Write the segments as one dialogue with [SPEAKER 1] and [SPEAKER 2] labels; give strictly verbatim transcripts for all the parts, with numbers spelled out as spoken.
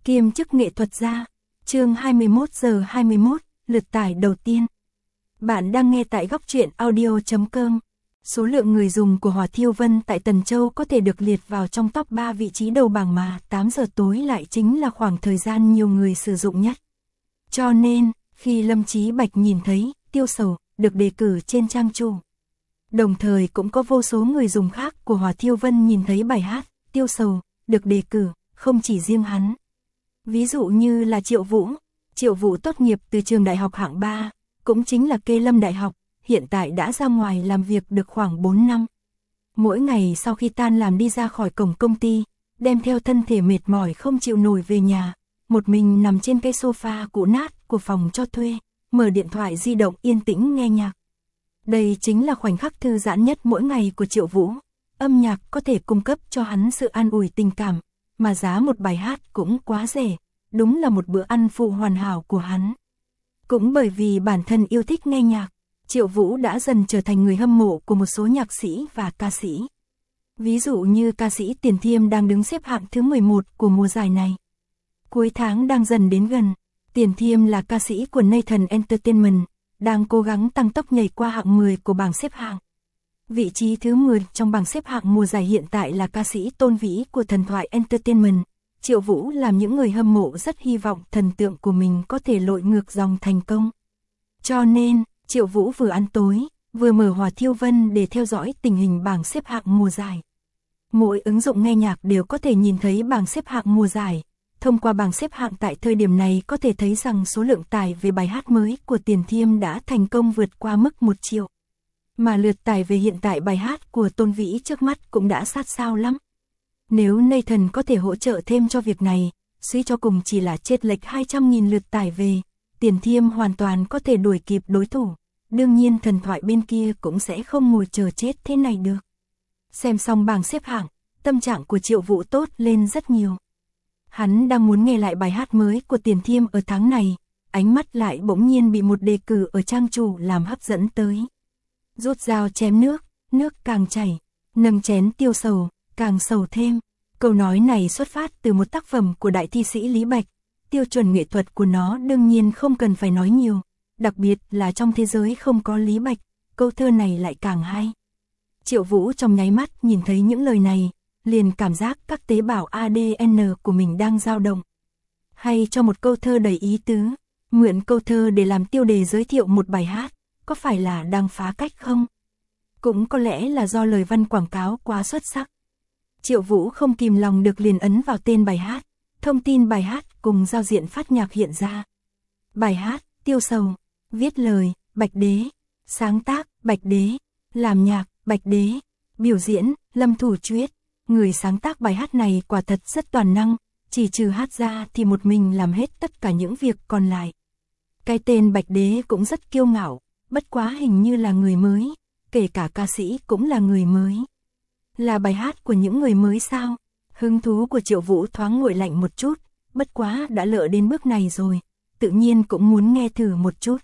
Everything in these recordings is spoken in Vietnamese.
[SPEAKER 1] kiêm chức nghệ thuật gia. Chương hai mươi mốt giờ hai mươi mốt, lượt tải đầu tiên. Bạn đang nghe tại góc truyện audio chấm com. Số lượng người dùng của Hỏa Thiêu Vân tại Tần Châu có thể được liệt vào trong top ba vị trí đầu bảng mà tám giờ tối lại chính là khoảng thời gian nhiều người sử dụng nhất. Cho nên, khi Lâm Chí Bạch nhìn thấy Tiêu Sầu được đề cử trên trang chủ, đồng thời cũng có vô số người dùng khác của Hỏa Thiêu Vân nhìn thấy bài hát Tiêu Sầu được đề cử, không chỉ riêng hắn. Ví dụ như là Triệu Vũ, Triệu Vũ tốt nghiệp từ trường đại học hạng ba, cũng chính là Kê Lâm Đại học, hiện tại đã ra ngoài làm việc được khoảng bốn năm. Mỗi ngày sau khi tan làm đi ra khỏi cổng công ty, đem theo thân thể mệt mỏi không chịu nổi về nhà, một mình nằm trên cái sofa cũ nát của phòng cho thuê, mở điện thoại di động yên tĩnh nghe nhạc. Đây chính là khoảnh khắc thư giãn nhất mỗi ngày của Triệu Vũ. Âm nhạc có thể cung cấp cho hắn sự an ủi tình cảm, mà giá một bài hát cũng quá rẻ, đúng là một bữa ăn phụ hoàn hảo của hắn. Cũng bởi vì bản thân yêu thích nghe nhạc, Triệu Vũ đã dần trở thành người hâm mộ của một số nhạc sĩ và ca sĩ. Ví dụ như ca sĩ Tiền Thiêm đang đứng xếp hạng thứ mười một của mùa giải này. Cuối tháng đang dần đến gần, Tiền Thiêm là ca sĩ của Nathan Entertainment, đang cố gắng tăng tốc nhảy qua hạng mười của bảng xếp hạng. Vị trí thứ mười trong bảng xếp hạng mùa giải hiện tại là ca sĩ Tôn Vĩ của Thần Thoại Entertainment. Triệu Vũ làm những người hâm mộ rất hy vọng thần tượng của mình có thể lội ngược dòng thành công. Cho nên, Triệu Vũ vừa ăn tối, vừa mở Hỏa Thiêu Vân để theo dõi tình hình bảng xếp hạng mùa giải. Mỗi ứng dụng nghe nhạc đều có thể nhìn thấy bảng xếp hạng mùa giải. Thông qua bảng xếp hạng tại thời điểm này có thể thấy rằng số lượng tải về bài hát mới của Tiền Thiêm đã thành công vượt qua mức một triệu. Mà lượt tải về hiện tại bài hát của Tôn Vĩ trước mắt cũng đã sát sao lắm. Nếu Nathan có thể hỗ trợ thêm cho việc này, suy cho cùng chỉ là chênh lệch hai trăm nghìn lượt tải về, Tiền Thiêm hoàn toàn có thể đuổi kịp đối thủ. Đương nhiên Thần Thoại bên kia cũng sẽ không ngồi chờ chết thế này được. Xem xong bảng xếp hạng, tâm trạng của Triệu Vũ tốt lên rất nhiều. Hắn đang muốn nghe lại bài hát mới của Tiền Thiêm ở tháng này, ánh mắt lại bỗng nhiên bị một đề cử ở trang chủ làm hấp dẫn tới. Rút dao chém nước, nước càng chảy, nâng chén tiêu sầu, càng sầu thêm. Câu nói này xuất phát từ một tác phẩm của đại thi sĩ Lý Bạch, tiêu chuẩn nghệ thuật của nó đương nhiên không cần phải nói nhiều, đặc biệt là trong thế giới không có Lý Bạch, câu thơ này lại càng hay. Triệu Vũ trong nháy mắt nhìn thấy những lời này, liền cảm giác các tế bào a đê en của mình đang dao động. Hay cho một câu thơ đầy ý tứ, mượn câu thơ để làm tiêu đề giới thiệu một bài hát, có phải là đang phá cách không? Cũng có lẽ là do lời văn quảng cáo quá xuất sắc. Triệu Vũ không kìm lòng được liền ấn vào tên bài hát, thông tin bài hát cùng giao diện phát nhạc hiện ra. Bài hát, Tiêu Sầu, viết lời, Bạch Đế, sáng tác, Bạch Đế, làm nhạc, Bạch Đế, biểu diễn, Lâm Thủ Chuyết. Người sáng tác bài hát này quả thật rất toàn năng, chỉ trừ hát ra thì một mình làm hết tất cả những việc còn lại. Cái tên Bạch Đế cũng rất kiêu ngạo, bất quá hình như là người mới, kể cả ca sĩ cũng là người mới. Là bài hát của những người mới sao? Hứng thú của Triệu Vũ thoáng nguội lạnh một chút, bất quá đã lỡ đến bước này rồi, tự nhiên cũng muốn nghe thử một chút.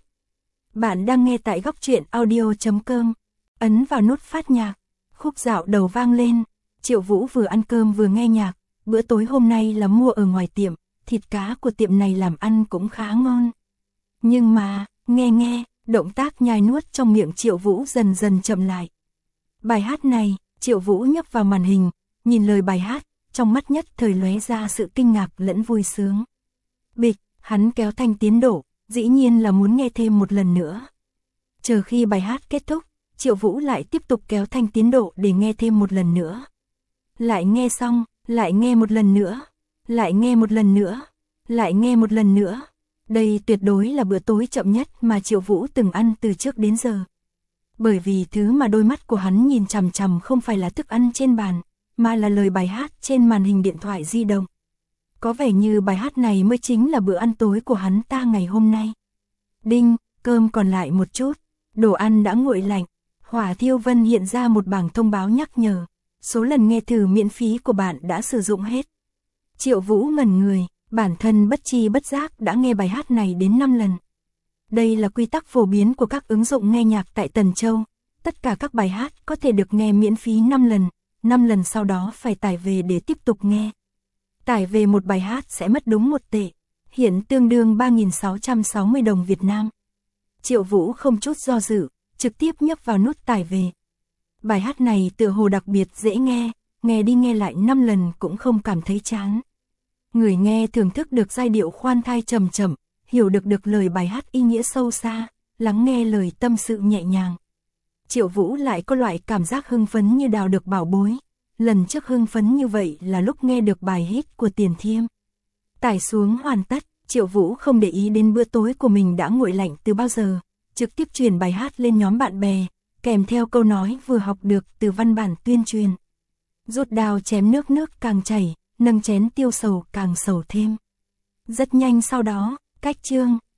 [SPEAKER 1] Bạn đang nghe tại góc truyện audio chấm com, ấn vào nút phát nhạc, khúc dạo đầu vang lên. Triệu Vũ vừa ăn cơm vừa nghe nhạc, bữa tối hôm nay là mua ở ngoài tiệm, thịt cá của tiệm này làm ăn cũng khá ngon. Nhưng mà, nghe nghe, động tác nhai nuốt trong miệng Triệu Vũ dần dần chậm lại. Bài hát này, Triệu Vũ nhấp vào màn hình, nhìn lời bài hát, trong mắt nhất thời lóe ra sự kinh ngạc lẫn vui sướng. Bịch, hắn kéo thanh tiến độ, dĩ nhiên là muốn nghe thêm một lần nữa. Chờ khi bài hát kết thúc, Triệu Vũ lại tiếp tục kéo thanh tiến độ để nghe thêm một lần nữa. Lại nghe xong, lại nghe một lần nữa, lại nghe một lần nữa, lại nghe một lần nữa. Đây tuyệt đối là bữa tối chậm nhất mà Triệu Vũ từng ăn từ trước đến giờ. Bởi vì thứ mà đôi mắt của hắn nhìn chằm chằm không phải là thức ăn trên bàn, mà là lời bài hát trên màn hình điện thoại di động. Có vẻ như bài hát này mới chính là bữa ăn tối của hắn ta ngày hôm nay. Đinh, cơm còn lại một chút, đồ ăn đã nguội lạnh. Hỏa Thiêu Vân hiện ra một bảng thông báo nhắc nhở. Số lần nghe thử miễn phí của bạn đã sử dụng hết. Triệu Vũ ngẩn người, bản thân bất chi bất giác đã nghe bài hát này đến năm lần. Đây là quy tắc phổ biến của các ứng dụng nghe nhạc tại Tần Châu. Tất cả các bài hát có thể được nghe miễn phí năm lần, năm lần sau đó phải tải về để tiếp tục nghe. Tải về một bài hát sẽ mất đúng một tệ, hiện tương đương ba nghìn sáu trăm sáu mươi đồng Việt Nam. Triệu Vũ không chút do dự, trực tiếp nhấp vào nút tải về. Bài hát này tựa hồ đặc biệt dễ nghe, nghe đi nghe lại năm lần cũng không cảm thấy chán. Người nghe thưởng thức được giai điệu khoan thai trầm chậm, hiểu được được lời bài hát ý nghĩa sâu xa, lắng nghe lời tâm sự nhẹ nhàng. Triệu Vũ lại có loại cảm giác hưng phấn như đào được bảo bối. Lần trước hưng phấn như vậy là lúc nghe được bài hit của Tiền Thiêm. Tải xuống hoàn tất, Triệu Vũ không để ý đến bữa tối của mình đã nguội lạnh từ bao giờ, trực tiếp truyền bài hát lên nhóm bạn bè, kèm theo câu nói vừa học được từ văn bản tuyên truyền. Rút đao chém nước nước càng chảy, nâng chén tiêu sầu càng sầu thêm. Rất nhanh sau đó, cách chương.